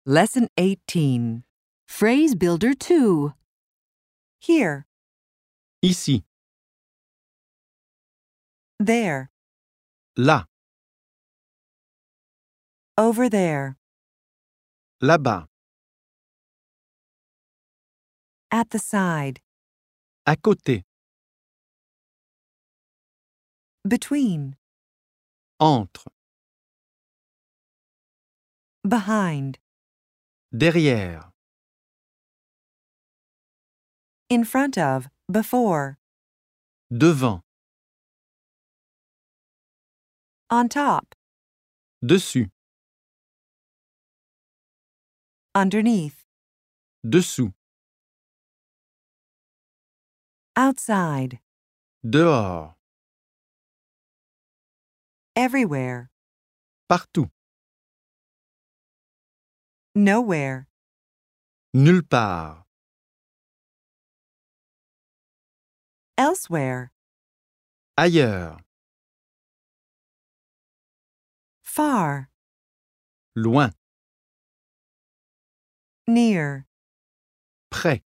Lesson 18. Phrase Builder 2. Here, Ici, there, là, over there, là-bas, at the side, à côté, between, entre, behind, derrière, in front of, before, devant, on top, dessus, underneath, dessous, outside, dehors, everywhere, partout, nowhere, nulle part, elsewhere, ailleurs, far, loin, near. près.